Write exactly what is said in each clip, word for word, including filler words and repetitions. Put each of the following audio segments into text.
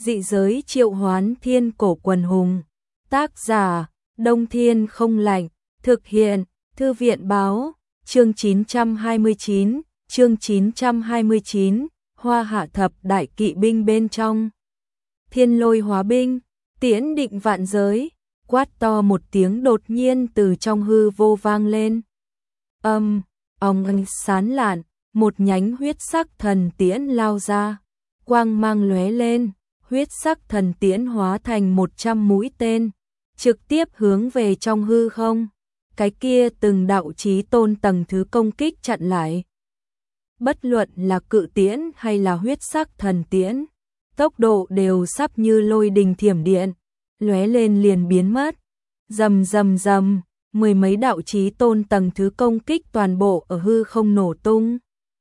Dị giới triệu hoán thiên cổ quần hùng. Tác giả, Đông Thiên Không Lạnh. Thực hiện, Thư viện báo. Chương chín trăm hai mươi chín, chương chín trăm hai mươi chín, Hoa Hạ thập đại kỵ binh bên trong. Thiên Lôi hóa binh, tiễn định vạn giới, quát to một tiếng đột nhiên từ trong hư vô vang lên. Âm, ong ánh sán lạn, một nhánh huyết sắc thần tiễn lao ra, quang mang lóe lên, huyết sắc thần tiễn hóa thành một trăm mũi tên, trực tiếp hướng về trong hư không. Cái kia từng đạo chí tôn tầng thứ công kích chặn lại. Bất luận là cự tiễn hay là huyết sắc thần tiễn, tốc độ đều sắp như lôi đình thiểm điện, lóe lên liền biến mất. Rầm rầm rầm, mười mấy đạo chí tôn tầng thứ công kích toàn bộ ở hư không nổ tung.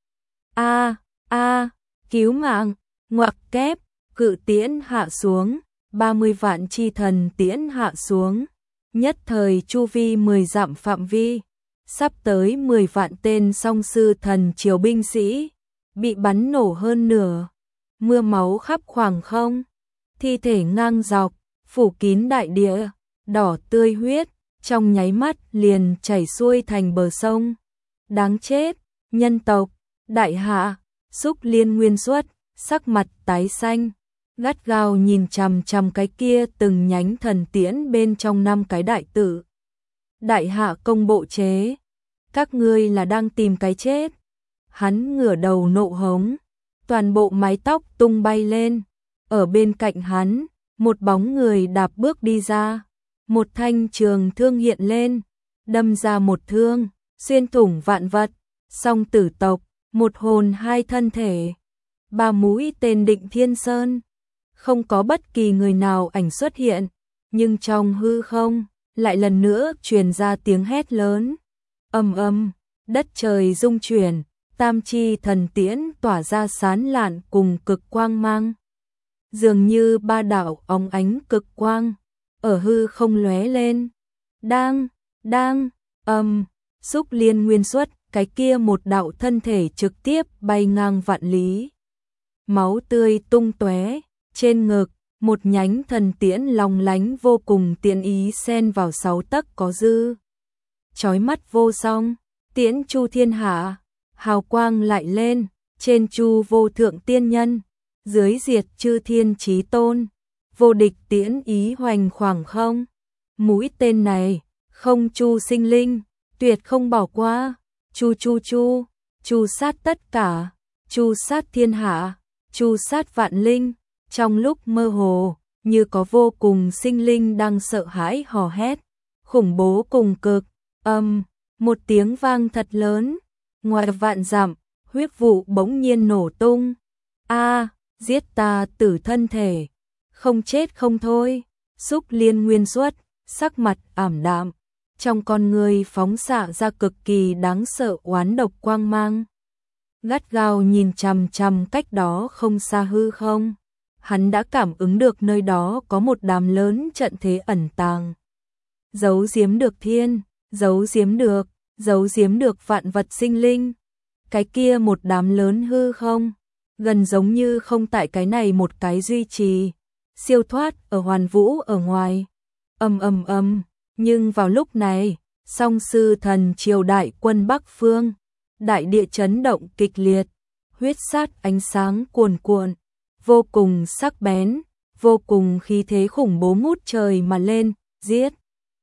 A, a, cứu mạng, ngoặc kép, cự tiễn hạ xuống, ba mươi vạn chi thần tiễn hạ xuống. Nhất thời chu vi mười dặm phạm vi, sắp tới mười vạn tên song sư thần triều binh sĩ, bị bắn nổ hơn nửa, mưa máu khắp khoảng không, thi thể ngang dọc, phủ kín đại địa, đỏ tươi huyết, trong nháy mắt liền chảy xuôi thành bờ sông. Đáng chết, nhân tộc, đại hạ, Xúc Liên Nguyên Xuất, sắc mặt tái xanh, gắt gao nhìn chằm chằm cái kia từng nhánh thần tiễn bên trong năm cái đại tử. Đại hạ công bộ chế, các ngươi là đang tìm cái chết. Hắn ngửa đầu nộ hống, toàn bộ mái tóc tung bay lên. Ở bên cạnh hắn, một bóng người đạp bước đi ra, một thanh trường thương hiện lên, đâm ra một thương, xuyên thủng vạn vật, song tử tộc, một hồn hai thân thể, ba mũi tên Định Thiên Sơn. Không có bất kỳ người nào ảnh xuất hiện, nhưng trong hư không, lại lần nữa truyền ra tiếng hét lớn. Ầm ầm, đất trời rung chuyển, tam chi thần tiễn tỏa ra sán lạn cùng cực quang mang. Dường như ba đạo óng ánh cực quang, ở hư không lóe lên. Đang, đang, âm, Xúc Liên Nguyên Xuất, cái kia một đạo thân thể trực tiếp bay ngang vạn lý. Máu tươi tung tóe. Trên ngực, một nhánh thần tiễn long lánh vô cùng tiện ý xen vào sáu tấc có dư. Chói mắt vô song, tiễn chu thiên hạ, hào quang lại lên, trên chu vô thượng tiên nhân, dưới diệt chư thiên chí tôn, vô địch tiễn ý hoành khoảng không. Mũi tên này, không chu sinh linh, tuyệt không bỏ qua, chu chu chu, chu sát tất cả, chu sát thiên hạ, chu sát vạn linh. Trong lúc mơ hồ, như có vô cùng sinh linh đang sợ hãi hò hét, khủng bố cùng cực, âm, một tiếng vang thật lớn, ngoài vạn dặm, huyết vụ bỗng nhiên nổ tung. A, giết ta tử thân thể, không chết không thôi. Xúc Liên Nguyên Xuất, sắc mặt ảm đạm, trong con người phóng xạ ra cực kỳ đáng sợ oán độc quang mang. Gắt gao nhìn chằm chằm cách đó không xa hư không. Hắn đã cảm ứng được nơi đó có một đám lớn trận thế ẩn tàng. Giấu giếm được thiên, giấu giếm được, giấu giếm được vạn vật sinh linh. Cái kia một đám lớn hư không, gần giống như không tại cái này một cái duy trì, siêu thoát ở hoàn vũ ở ngoài. Ầm ầm ầm, nhưng vào lúc này, song sư thần triều đại quân Bắc Phương, đại địa chấn động kịch liệt, huyết sát ánh sáng cuồn cuộn. Vô cùng sắc bén, vô cùng khí thế khủng bố ngút trời mà lên, giết.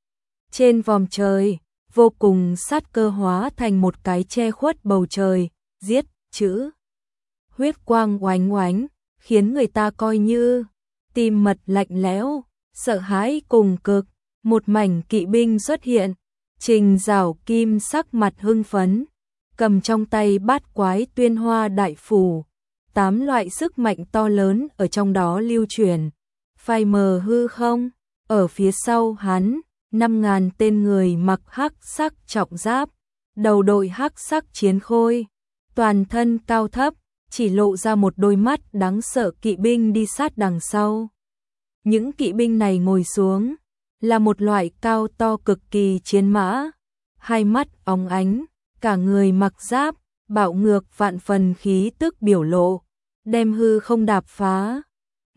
Trên vòm trời, vô cùng sát cơ hóa thành một cái che khuất bầu trời, giết, chữ. Huyết quang oánh oánh, khiến người ta coi như tim mật lạnh lẽo, sợ hãi cùng cực. Một mảnh kỵ binh xuất hiện, Trình Giảo Kim sắc mặt hưng phấn, cầm trong tay bát quái tuyên hoa đại phủ. Tám loại sức mạnh to lớn ở trong đó lưu truyền, phai mờ hư không. Ở phía sau hắn, năm ngàn tên người mặc hắc sắc trọng giáp, đầu đội hắc sắc chiến khôi, toàn thân cao thấp, chỉ lộ ra một đôi mắt đáng sợ kỵ binh đi sát đằng sau. Những kỵ binh này ngồi xuống, là một loại cao to cực kỳ chiến mã, hai mắt óng ánh, cả người mặc giáp, bạo ngược vạn phần khí tức biểu lộ, đem hư không đạp phá.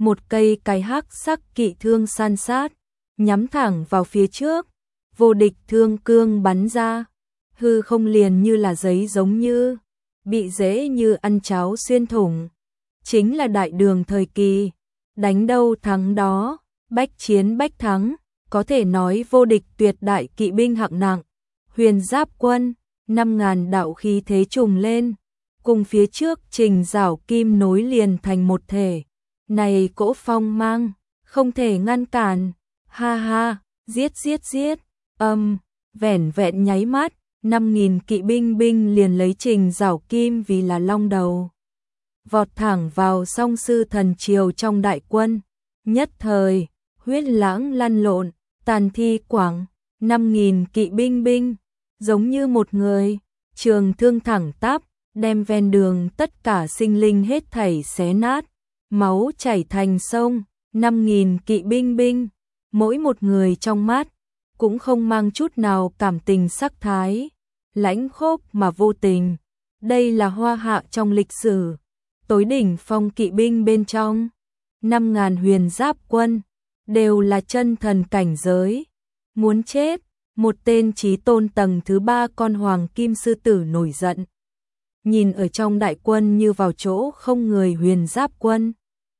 một cây cái hắc sắc kỵ thương san sát, nhắm thẳng vào phía trước, vô địch thương cương bắn ra, hư không liền như là giấy giống như, bị dễ như ăn cháo xuyên thủng. Chính là đại đường thời kỳ, đánh đâu thắng đó, bách chiến bách thắng, có thể nói vô địch tuyệt đại kỵ binh hạng nặng. Huyền Giáp quân, năm ngàn đạo khí thế trùng lên, cùng phía trước Trình Giảo Kim nối liền thành một thể. Này cỗ phong mang, không thể ngăn cản. Ha ha, giết giết giết. Âm, um, vẻn vẹn nháy mắt, năm nghìn kỵ binh binh liền lấy Trình Giảo Kim vì là long đầu. Vọt thẳng vào Song Sư Thần Triều trong đại quân. Nhất thời, huyết lãng lăn lộn, tàn thi quảng, năm nghìn kỵ binh binh, giống như một người, trường thương thẳng tắp, đem ven đường tất cả sinh linh hết thảy xé nát, máu chảy thành sông, năm nghìn kỵ binh binh, mỗi một người trong mắt, cũng không mang chút nào cảm tình sắc thái, lãnh khốc mà vô tình. Đây là Hoa Hạ trong lịch sử, tối đỉnh phong kỵ binh bên trong, năm ngàn huyền giáp quân, đều là chân thần cảnh giới. Muốn chết, một tên chí tôn tầng thứ ba con hoàng kim sư tử nổi giận. Nhìn ở trong đại quân như vào chỗ không người huyền giáp quân.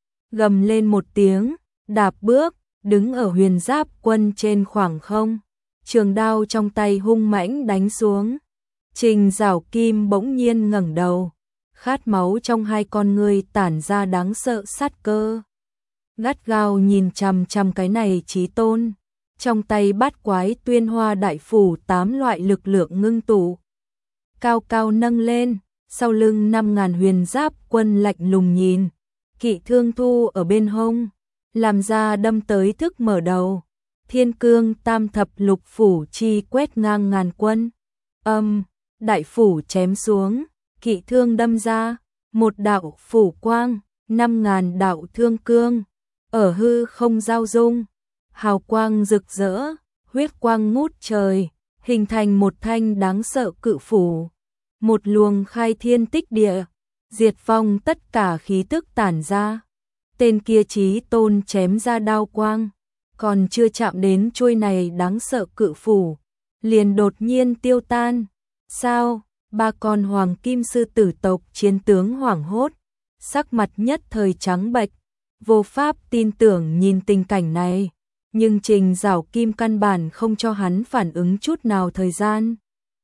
Gầm lên một tiếng, đạp bước, đứng ở huyền giáp quân trên khoảng không. Trường đao trong tay hung mãnh đánh xuống. Trình Giảo Kim bỗng nhiên ngẩng đầu. Khát máu trong hai con ngươi tản ra đáng sợ sát cơ. Gắt gao nhìn chằm chằm cái này chí tôn. Trong tay bát quái tuyên hoa đại phủ tám loại lực lượng ngưng tụ. Cao cao nâng lên, sau lưng năm ngàn huyền giáp quân lạnh lùng nhìn. Kỵ thương thu ở bên hông, làm ra đâm tới thức mở đầu. Thiên cương tam thập lục phủ chi quét ngang ngàn quân. Âm, đại phủ chém xuống, kỵ thương đâm ra, một đạo phủ quang, năm ngàn đạo thương cương, ở hư không giao dung, hào quang rực rỡ, huyết quang ngút trời, hình thành một thanh đáng sợ cự phủ, một luồng khai thiên tích địa, diệt vong tất cả khí tức tản ra. Tên kia chí tôn chém ra đao quang, còn chưa chạm đến chuôi này đáng sợ cự phủ, liền đột nhiên tiêu tan. Sao? Ba con hoàng kim sư tử tộc chiến tướng hoảng hốt, sắc mặt nhất thời trắng bệch, vô pháp tin tưởng nhìn tình cảnh này, nhưng Trình Giảo Kim căn bản không cho hắn phản ứng chút nào thời gian.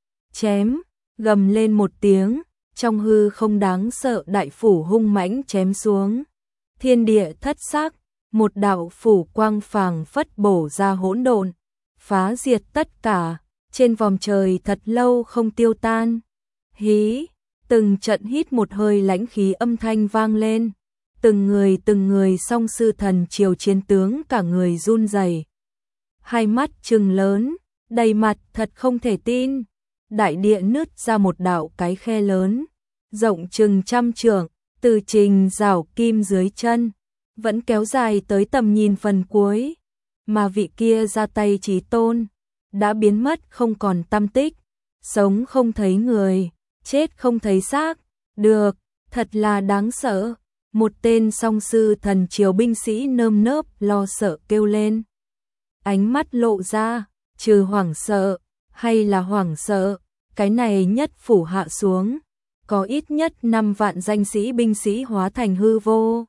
Chém, gầm lên một tiếng, trong hư không đáng sợ đại phủ hung mãnh chém xuống. Thiên địa thất sắc, một đạo phủ quang phàng phất bổ ra hỗn độn, phá diệt tất cả, trên vòng trời thật lâu không tiêu tan. Hí, từng trận hít một hơi lãnh khí âm thanh vang lên, từng người từng người Song Sư Thần Triều chiến tướng cả người run rẩy, hai mắt trừng lớn, đầy mặt thật không thể tin. Đại địa nứt ra một đạo cái khe lớn, rộng chừng trăm trượng, từ Trình Giảo Kim dưới chân, vẫn kéo dài tới tầm nhìn phần cuối, mà vị kia ra tay chí tôn, đã biến mất không còn tăm tích, sống không thấy người, chết không thấy xác. Được, thật là đáng sợ. Một tên Song Sư Thần Triều binh sĩ nơm nớp lo sợ kêu lên. Ánh mắt lộ ra, trừ hoảng sợ, hay là hoảng sợ, cái này nhất phủ hạ xuống, có ít nhất năm vạn danh sĩ binh sĩ hóa thành hư vô.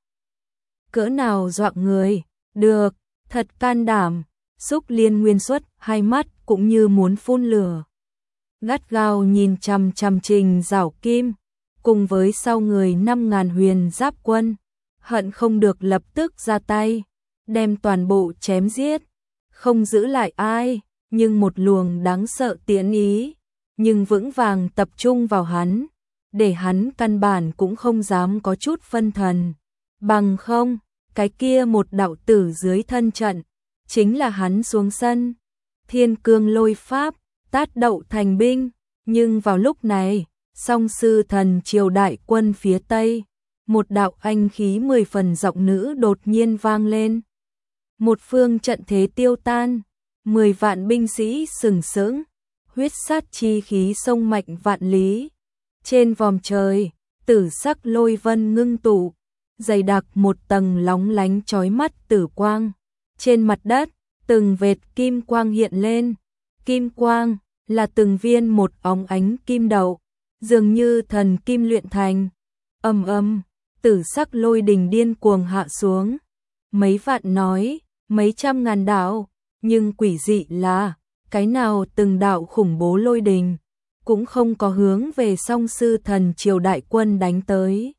Cỡ nào dọa người, được, thật can đảm. Xúc Liên Nguyên xuất, hai mắt cũng như muốn phun lửa. Gắt gao nhìn chằm chằm Trình Giảo Kim, cùng với sau người năm ngàn huyền giáp quân, hận không được lập tức ra tay, đem toàn bộ chém giết, không giữ lại ai, nhưng một luồng đáng sợ tiễn ý, nhưng vững vàng tập trung vào hắn, để hắn căn bản cũng không dám có chút phân thần. Bằng không, cái kia một đạo tử dưới thân trận, chính là hắn xuống sân. Thiên cương lôi pháp, tát đậu thành binh, nhưng vào lúc này, Song Sư Thần Triều đại quân phía Tây, một đạo anh khí mười phần giọng nữ đột nhiên vang lên. Một phương trận thế tiêu tan, mười vạn binh sĩ sừng sững, huyết sát chi khí sông mạnh vạn lý. Trên vòm trời, tử sắc lôi vân ngưng tụ, dày đặc một tầng lóng lánh chói mắt tử quang. Trên mặt đất, từng vệt kim quang hiện lên. Kim quang là từng viên một óng ánh kim đậu, dường như thần kim luyện thành. Ầm ầm, tử sắc lôi đình điên cuồng hạ xuống. Mấy vạn nói, mấy trăm ngàn đạo, nhưng quỷ dị là, cái nào từng đạo khủng bố lôi đình, cũng không có hướng về Song Sư Thần Triều đại quân đánh tới,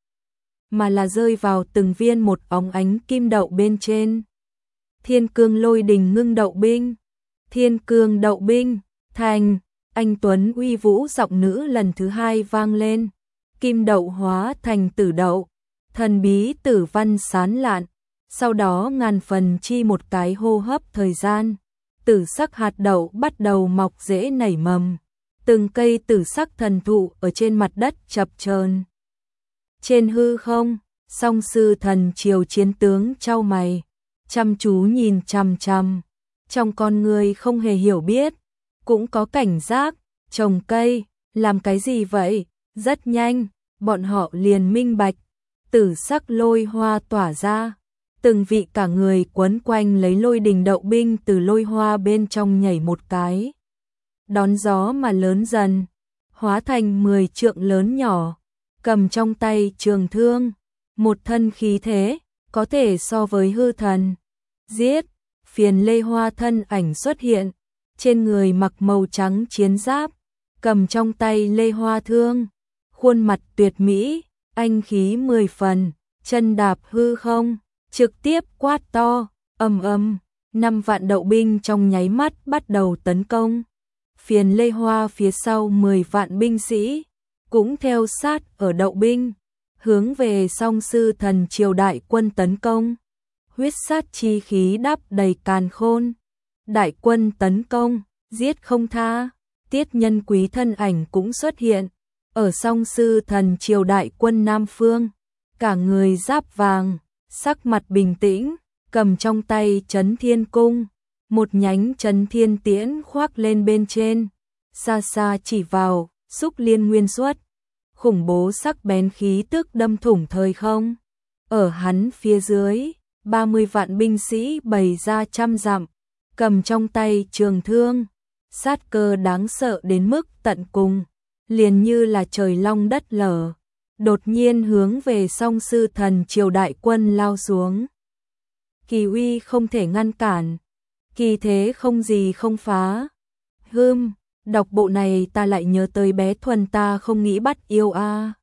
mà là rơi vào từng viên một óng ánh kim đậu bên trên. Thiên cương lôi đình ngưng đậu binh, thiên cương đậu binh, thành, anh Tuấn uy vũ giọng nữ lần thứ hai vang lên. Kim đậu hóa thành tử đậu, thần bí tử văn sán lạn, sau đó ngàn phần chi một cái hô hấp thời gian, tử sắc hạt đậu bắt đầu mọc rễ nảy mầm, từng cây tử sắc thần thụ ở trên mặt đất chập chờn. Trên hư không, Song Sư Thần Triều chiến tướng chau mày, chăm chú nhìn chằm chằm, trong con người không hề hiểu biết, cũng có cảnh giác, trồng cây, làm cái gì vậy? Rất nhanh, bọn họ liền minh bạch, tử sắc lôi hoa tỏa ra, từng vị cả người quấn quanh lấy lôi đình đậu binh từ lôi hoa bên trong nhảy một cái. Đón gió mà lớn dần, hóa thành mười trượng lớn nhỏ, cầm trong tay trường thương, một thân khí thế, có thể so với hư thần. Giết, phiền lê hoa thân ảnh xuất hiện, trên người mặc màu trắng chiến giáp, cầm trong tay lê hoa thương, khuôn mặt tuyệt mỹ, anh khí mười phần, chân đạp hư không, trực tiếp quát to, ầm ầm, năm vạn đậu binh trong nháy mắt bắt đầu tấn công. Phiền lê hoa phía sau mười vạn binh sĩ, cũng theo sát ở đậu binh, hướng về Song Sư Thần Triều đại quân tấn công. Huyết sát chi khí đắp đầy càn khôn, đại quân tấn công, giết không tha. Tiết Nhân Quý thân ảnh cũng xuất hiện, ở Song Sư Thần Triều đại quân Nam Phương, cả người giáp vàng, sắc mặt bình tĩnh, cầm trong tay Chấn Thiên Cung, một nhánh Chấn Thiên Tiễn khoác lên bên trên, xa xa chỉ vào, xúc liên nguyên xuất, khủng bố sắc bén khí tức đâm thủng thời không. Ở hắn phía dưới, ba mươi vạn binh sĩ bày ra trăm dặm, cầm trong tay trường thương, sát cơ đáng sợ đến mức tận cùng, liền như là trời long đất lở, đột nhiên hướng về Song Sư Thần Triều đại quân lao xuống. Kỳ uy không thể ngăn cản, kỳ thế không gì không phá. Hừm, đọc bộ này ta lại nhớ tới bé Thuần ta không nghĩ bắt yêu a. À.